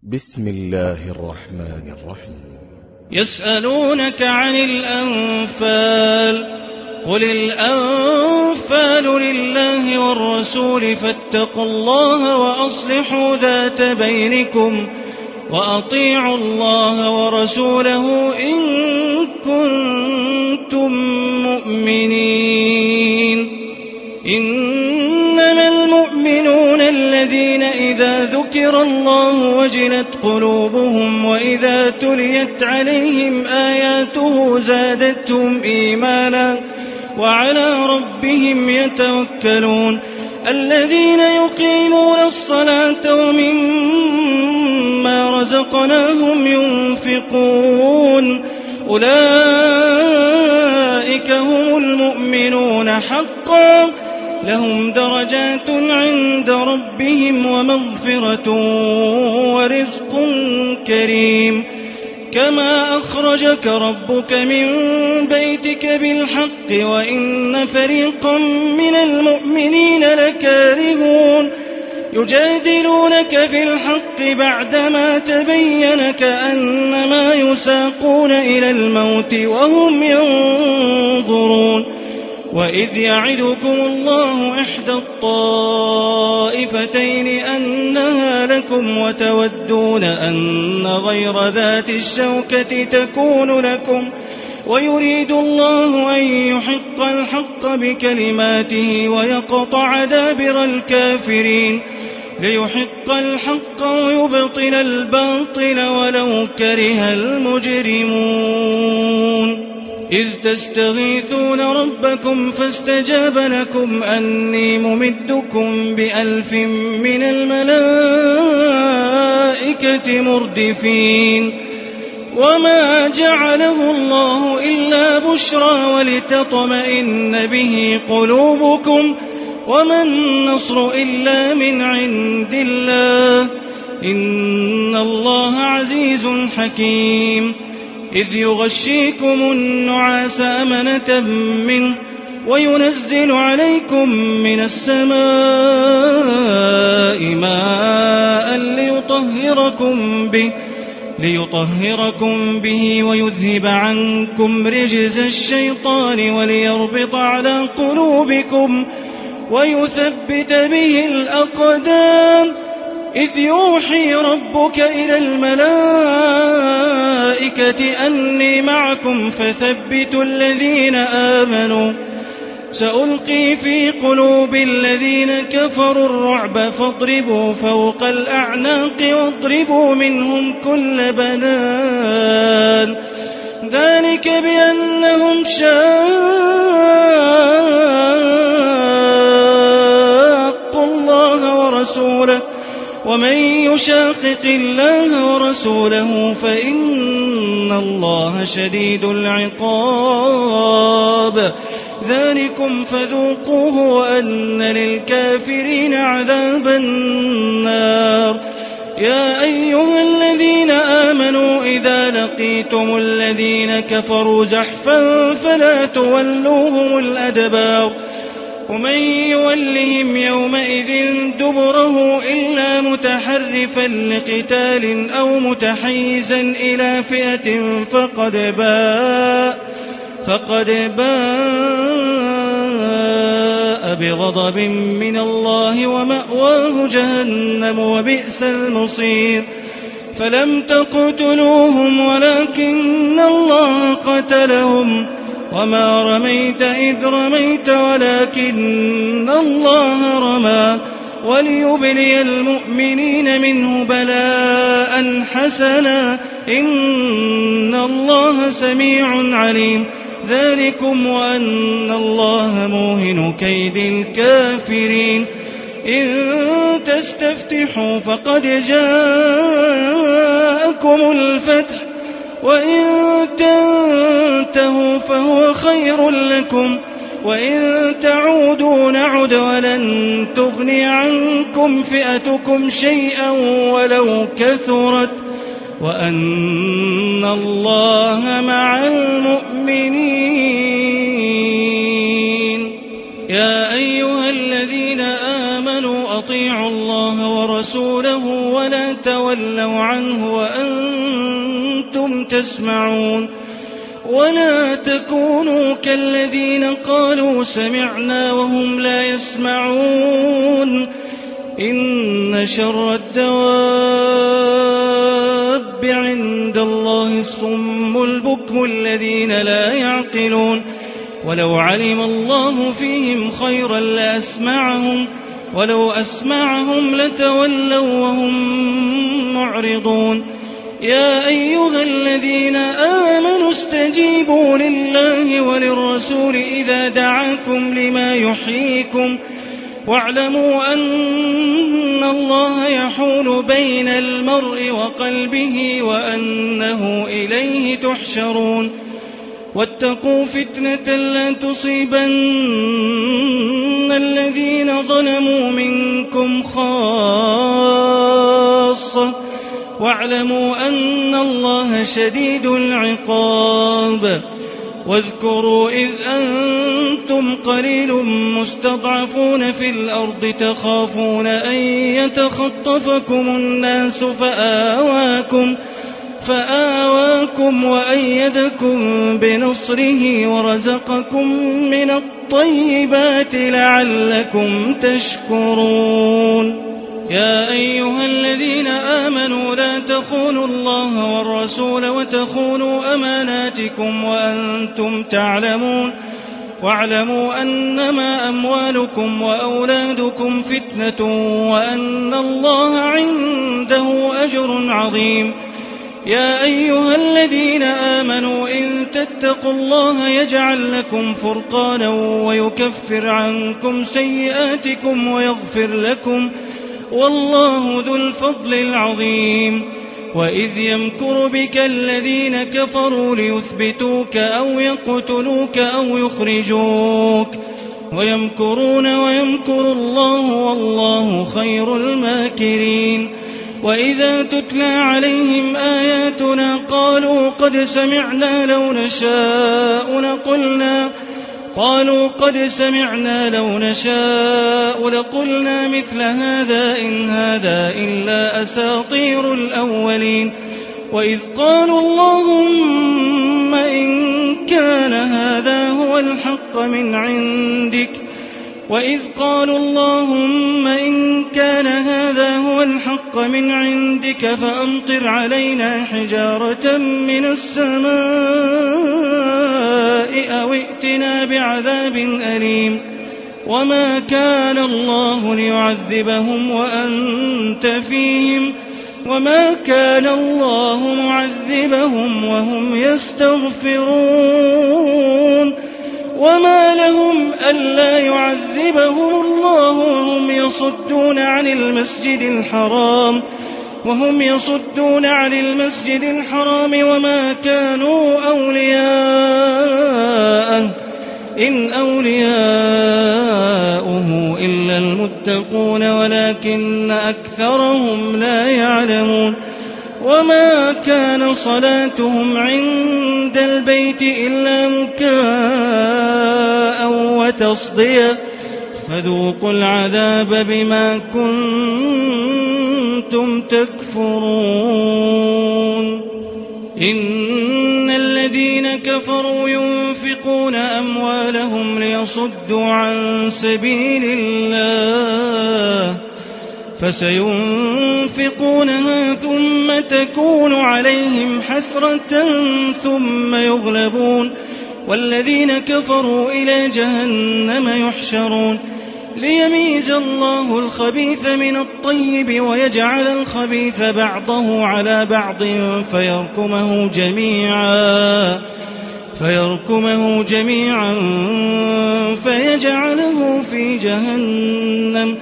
بسم الله الرحمن الرحيم. يسألونك عن الأنفال، قل الأنفال لله والرسول فاتقوا الله وأصلحوا ذات بينكم وأطيعوا الله ورسوله إن كنتم مؤمنين. إنما المؤمنون الذين إذا ذكر الله وجلت قلوبهم وإذا تليت عليهم آياته زادتهم إيمانا وعلى ربهم يتوكلون. الذين يقيمون الصلاة ومما رزقناهم ينفقون أولئك هم المؤمنون حقا، لهم درجات عند ربهم ومغفرة ورزق كريم. كما أخرجك ربك من بيتك بالحق وإن فريقا من المؤمنين لكارهون يجادلونك في الحق بعدما تبين كأنما يساقون إلى الموت وهم ينظرون. وإذ يعدكم الله إحدى الطائفتين أنها لكم وتودون أن غير ذات الشوكة تكون لكم ويريد الله أن يحق الحق بكلماته ويقطع دابر الكافرين ليحق الحق ويبطل الباطل ولو كره المجرمون. إذ تستغيثون ربكم فاستجاب لكم أني ممدكم ب1000 من الملائكة مردفين. وما جعله الله إلا بشرى ولتطمئن به قلوبكم وما النصر إلا من عند الله إن الله عزيز حكيم. إذ يغشيكم النعاس أمنة منه وينزل عليكم من السماء ماء ليطهركم به ويذهب عنكم رجز الشيطان وليربط على قلوبكم ويثبت به الأقدام. إذ يوحي ربك إلى الملائكة أني معكم فثبتوا الذين آمنوا سألقي في قلوب الذين كفروا الرعب فاضربوا فوق الأعناق واضربوا منهم كل بنان. ذلك بأنهم شاقوا الله ورسوله ومن يشاقق الله ورسوله فإن الله شديد العقاب. ذلكم فذوقوه وأن للكافرين عذاب النار. يا أيها الذين آمنوا إذا لقيتم الذين كفروا زحفا فلا تولوهم الأدبار ومن يولهم يومئذ دبره إلا متحرفا لقتال أو متحيزا إلى فئة فقد باء بغضب من الله ومأواه جهنم وبئس المصير. فلم تقتلوهم ولكن الله قتلهم وما رميت إذ رميت ولكن الله رمى وليبلي المؤمنين منه بلاء حسنا إن الله سميع عليم. ذلكم وأن الله موهن كيد الكافرين. إن تستفتحوا فقد جاءكم الفتح وإن تنتهوا فهو خير لكم وإن تعودوا نعد ولن تغني عنكم فئتكم شيئا ولو كثرت وأن الله مع المؤمنين. يا أيها الذين آمنوا أطيعوا الله ورسوله ولا تولوا تولوا عنه وأنتم تسمعون. ولا تكونوا كالذين قالوا سمعنا وهم لا يسمعون. إن شر الدواب عند الله الصم البكم الذين لا يعقلون. ولو علم الله فيهم خيرا لأسمعهم ولو أسمعهم لتولوا وهم معرضون. يا أيها الذين آمنوا استجيبوا لله وللرسول إذا دعاكم لما يحييكم واعلموا أن الله يحول بين المرء وقلبه وأنه إليه تحشرون. واتقوا فتنة لا تصيبن الذين ظلموا منكم خاصة واعلموا أن الله شديد العقاب. واذكروا إذ أنتم قليل مستضعفون في الأرض تخافون أن يتخطفكم الناس فآواكم وأيدكم بنصره ورزقكم من الطيبات لعلكم تشكرون. يا أيها الذين آمنوا لا تخونوا الله والرسول وتخونوا أماناتكم وأنتم تعلمون. واعلموا أنما أموالكم وأولادكم فتنة وأن الله عنده أجر عظيم. يا أيها الذين آمنوا إن تتقوا الله يجعل لكم فرقانا ويكفر عنكم سيئاتكم ويغفر لكم والله ذو الفضل العظيم. وإذ يمكر بك الذين كفروا ليثبتوك أو يقتلوك أو يخرجوك ويمكرون ويمكر الله والله خير الماكرين. وإذا تتلى عليهم آياتنا قالوا قد سمعنا لو نشاء لقلنا مثل هذا إن هذا إلا أساطير الأولين. وإذ قالوا اللهم إن كان هذا هو الحق من عندك فأمطر علينا حجارة من السماء أو ائتنا بعذاب أليم. وما كان الله ليعذبهم وأنت فيهم وما كان الله معذبهم وهم يستغفرون. وما لهم ألا يعذبهم الله وهم يصدون عن المسجد الحرام وما كانوا أولياءه إن أولياؤه إلا المتقون ولكن أكثرهم لا يعلمون. وما كان صلاتهم عند البيت إلا مكاء وتصدية فذوقوا العذاب بما كنتم تكفرون. إن الذين كفروا ينفقون أموالهم ليصدوا عن سبيل الله فسينفقونها ثم تكون عليهم حسرة ثم يغلبون والذين كفروا إلى جهنم يحشرون. ليميز الله الخبيث من الطيب ويجعل الخبيث بعضه على بعض فيركمه جميعا فيجعله في جهنم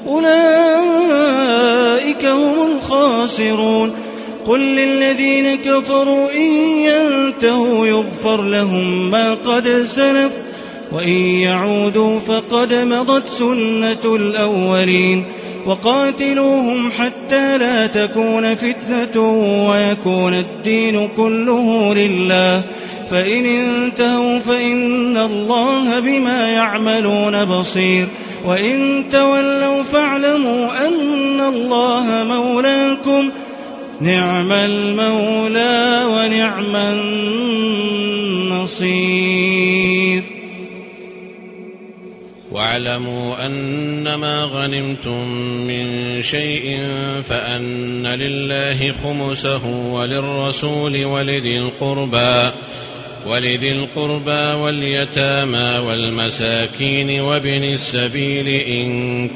أولئك هم الخاسرون. قل للذين كفروا إن ينتهوا يغفر لهم ما قد سلف وإن يعودوا فقد مضت سنة الأولين. وقاتلوهم حتى لا تكون فتنة ويكون الدين كله لله فإن انتهوا فإن الله بما يعملون بصير. وإن تولوا فاعلموا أن الله مولاكم نعم المولى ونعم النصير. واعلموا أنما غنمتم من شيء فأن لله خمسه وللرسول ولذي القربى واليتامى والمساكين وابن السبيل إن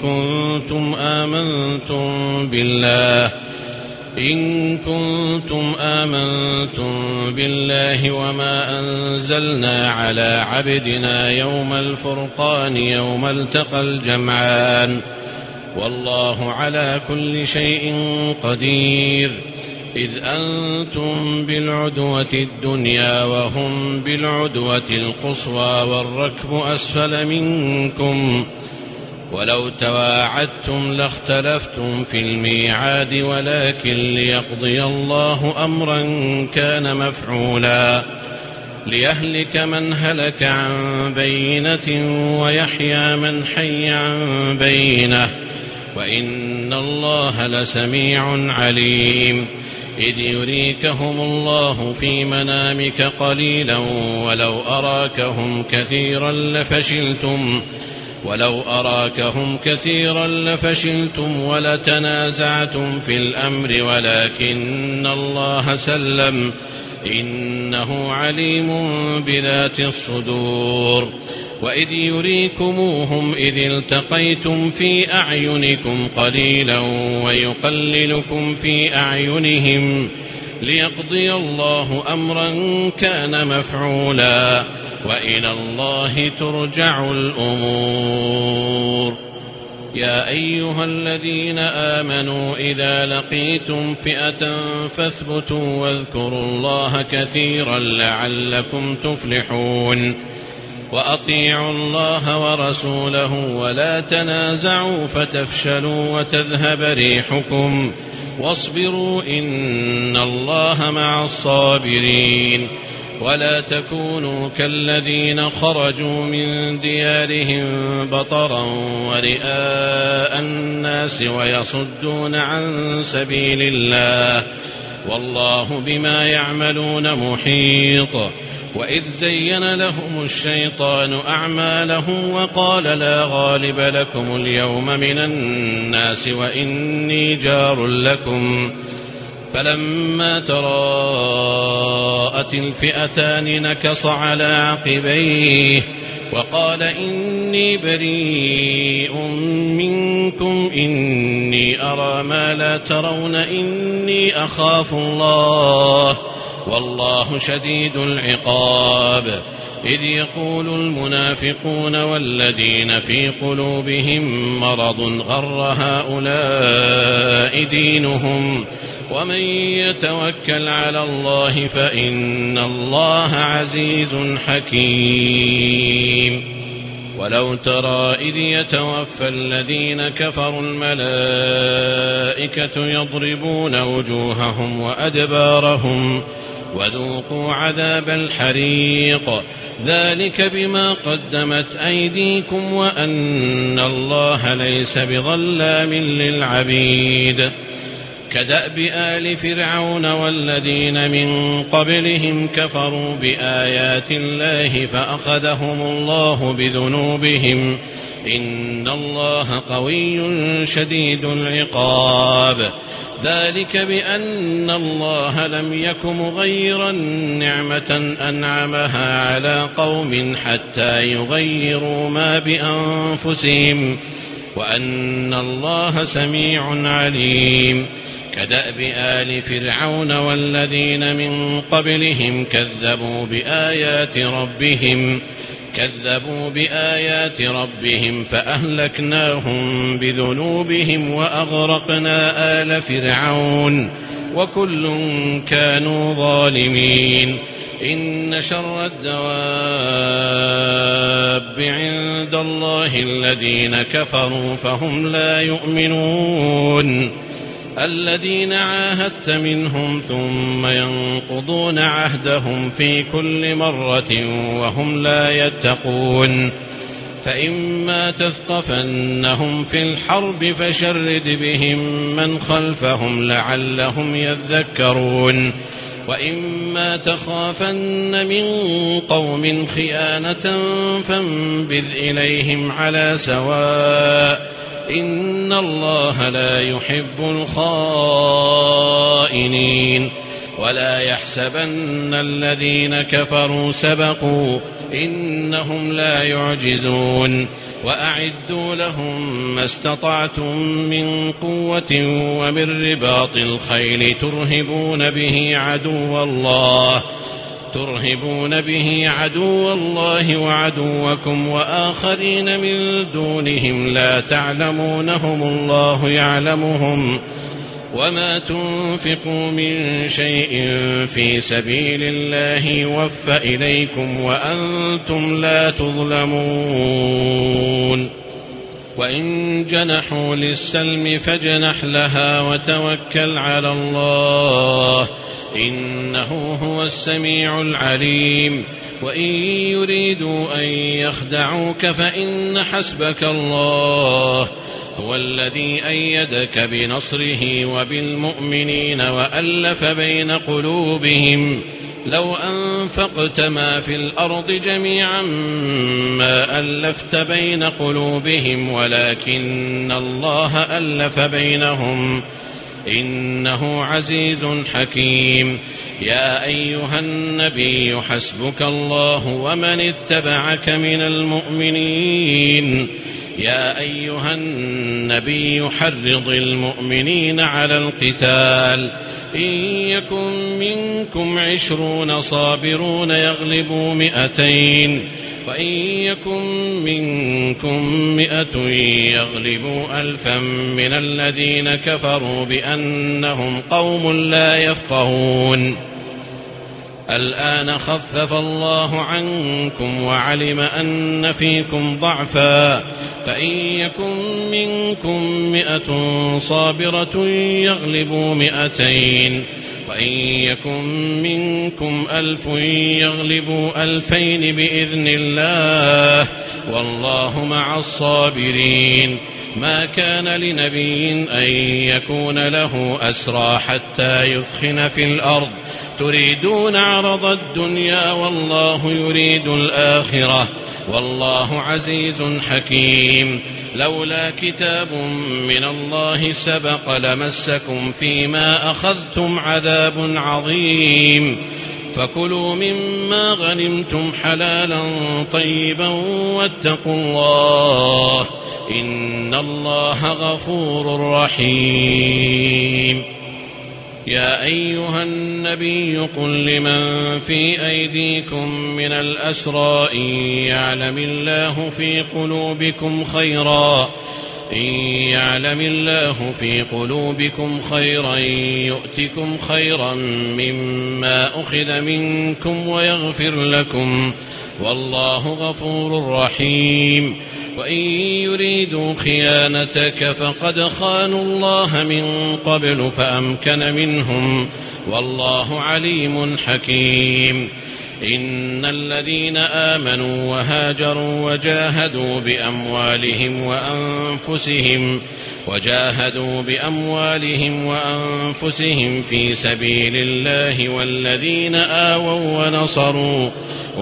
كنتم آمنتم بالله وما أنزلنا على عبدنا يوم الفرقان يوم التقى الجمعان والله على كل شيء قدير. إذ أنتم بالعدوة الدنيا وهم بالعدوة القصوى والركب أسفل منكم ولو تواعدتم لاختلفتم في الميعاد ولكن ليقضي الله أمرا كان مفعولا ليهلك من هلك عن بينة ويحيى من حي عن بينة وإن الله لسميع عليم. إذ يريكهم الله في منامك قليلا ولو أراكهم كثيرا لفشلتم ولتنازعتم في الأمر ولكن الله سلم إنه عليم بذات الصدور. وإذ يريكموهم إذ التقيتم في أعينكم قليلا ويقللكم في أعينهم ليقضي الله أمرا كان مفعولا وإلى الله ترجع الأمور. يا أيها الذين آمنوا إذا لقيتم فئة فاثبتوا واذكروا الله كثيرا لعلكم تفلحون. وأطيعوا الله ورسوله ولا تنازعوا فتفشلوا وتذهب ريحكم واصبروا إن الله مع الصابرين. ولا تكونوا كالذين خرجوا من ديارهم بطرا ورئاء الناس ويصدون عن سبيل الله والله بما يعملون محيط. وإذ زين لهم الشيطان أعمالهم وقال لا غالب لكم اليوم من الناس وإني جار لكم فلما تراءت الفئتان نكص على عقبيه وقال إني بريء منكم إني أرى ما لا ترون إني أخاف الله والله شديد العقاب. إذ يقول المنافقون والذين في قلوبهم مرض غر هؤلاء دينهم ومن يتوكل على الله فإن الله عزيز حكيم. ولو ترى إذ يتوفى الذين كفروا الملائكة يضربون وجوههم وأدبارهم وذوقوا عذاب الحريق ذلك بما قدمت أيديكم وأن الله ليس بظلام للعبيد. كدأب آل فرعون والذين من قبلهم كفروا بآيات الله فأخذهم الله بذنوبهم إن الله قوي شديد العقاب. ذلك بأن الله لم يك مغيرا نعمة أنعمها على قوم حتى يغيروا ما بأنفسهم وأن الله سميع عليم. كدأب آل فرعون والذين من قبلهم كذبوا بآيات ربهم فأهلكناهم بذنوبهم وأغرقنا آل فرعون وكل كانوا ظالمين. إن شر الدواب عند الله الذين كفروا فهم لا يؤمنون. الذين عاهدت منهم ثم ينقضون عهدهم في كل مرة وهم لا يتقون. فإما تثقفنهم في الحرب فشرد بهم من خلفهم لعلهم يذكرون وإما تخافن من قوم خيانة فانبذ إليهم على سواء إن الله لا يحب الخائنين ولا يحسبن الذين كفروا سبقوا إنهم لا يعجزون وأعدوا لهم ما استطعتم من قوة ومن رباط الخيل ترهبون به عدو الله وعدوكم وآخرين من دونهم لا تعلمونهم الله يعلمهم وما تنفقوا من شيء في سبيل الله يوفى إليكم وأنتم لا تظلمون وإن جنحوا للسلم فاجنح لها وتوكل على الله إنه هو السميع العليم وإن يريدوا أن يخدعوك فإن حسبك الله هو الذي أيدك بنصره وبالمؤمنين وألف بين قلوبهم لو أنفقت ما في الأرض جميعا ما ألفت بين قلوبهم ولكن الله ألف بينهم إنه عزيز حكيم يا أيها النبي حسبك الله ومن اتبعك من المؤمنين يا أيها النبي حرض المؤمنين على القتال إن يكن منكم 20 صابرون يغلبوا 200 وإن يكن منكم 100 يغلبوا 1000 من الذين كفروا بأنهم قوم لا يفقهون الآن خفف الله عنكم وعلم أن فيكم ضعفا فإن يكن منكم 100 صابرة يغلبوا 200 وإن يكن منكم 1000 يغلبوا 2000 بإذن الله والله مع الصابرين ما كان لنبي أن يكون له أسرى حتى يثخن في الأرض تريدون عرض الدنيا والله يريد الآخرة والله عزيز حكيم لولا كتاب من الله سبق لمسكم فيما أخذتم عذاب عظيم فكلوا مما غنمتم حلالا طيبا واتقوا الله إن الله غفور رحيم يا أيها النبي قل لمن في أيديكم من الأسرى إن يعلم الله في قلوبكم خيرا يؤتكم خيرا مما أخذ منكم ويغفر لكم والله غفور رحيم وإن يريدوا خيانتك فقد خانوا الله من قبل فأمكن منهم والله عليم حكيم إن الذين آمنوا وهاجروا وجاهدوا بأموالهم وأنفسهم في سبيل الله والذين آووا ونصروا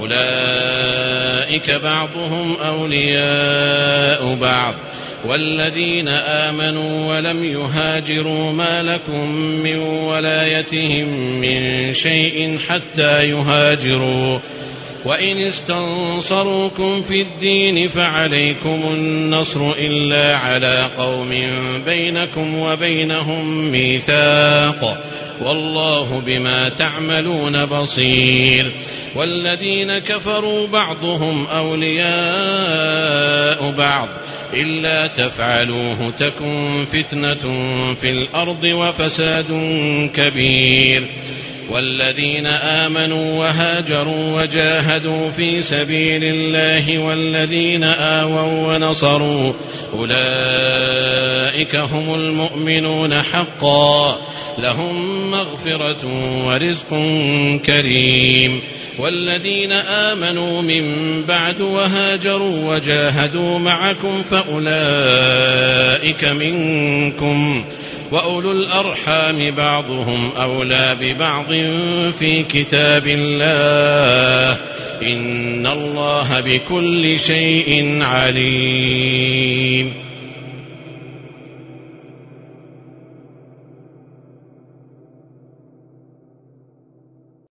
أولئك بعضهم أولياء بعض والذين آمنوا ولم يهاجروا ما لكم من ولايتهم من شيء حتى يهاجروا وإن استنصروكم في الدين فعليكم النصر إلا على قوم بينكم وبينهم ميثاق والله بما تعملون بصير والذين كفروا بعضهم أولياء بعض إلا تفعلوه تكن فتنة في الأرض وفساد كبير والذين آمنوا وهاجروا وجاهدوا في سبيل الله والذين آووا ونصروا أولئك هم المؤمنون حقا لهم مغفرة ورزق كريم. والذين آمنوا من بعد وهاجروا وجاهدوا معكم فأولئك منكم وأولو الأرحام بعضهم أولى ببعض في كتاب الله إن الله بكل شيء عليم.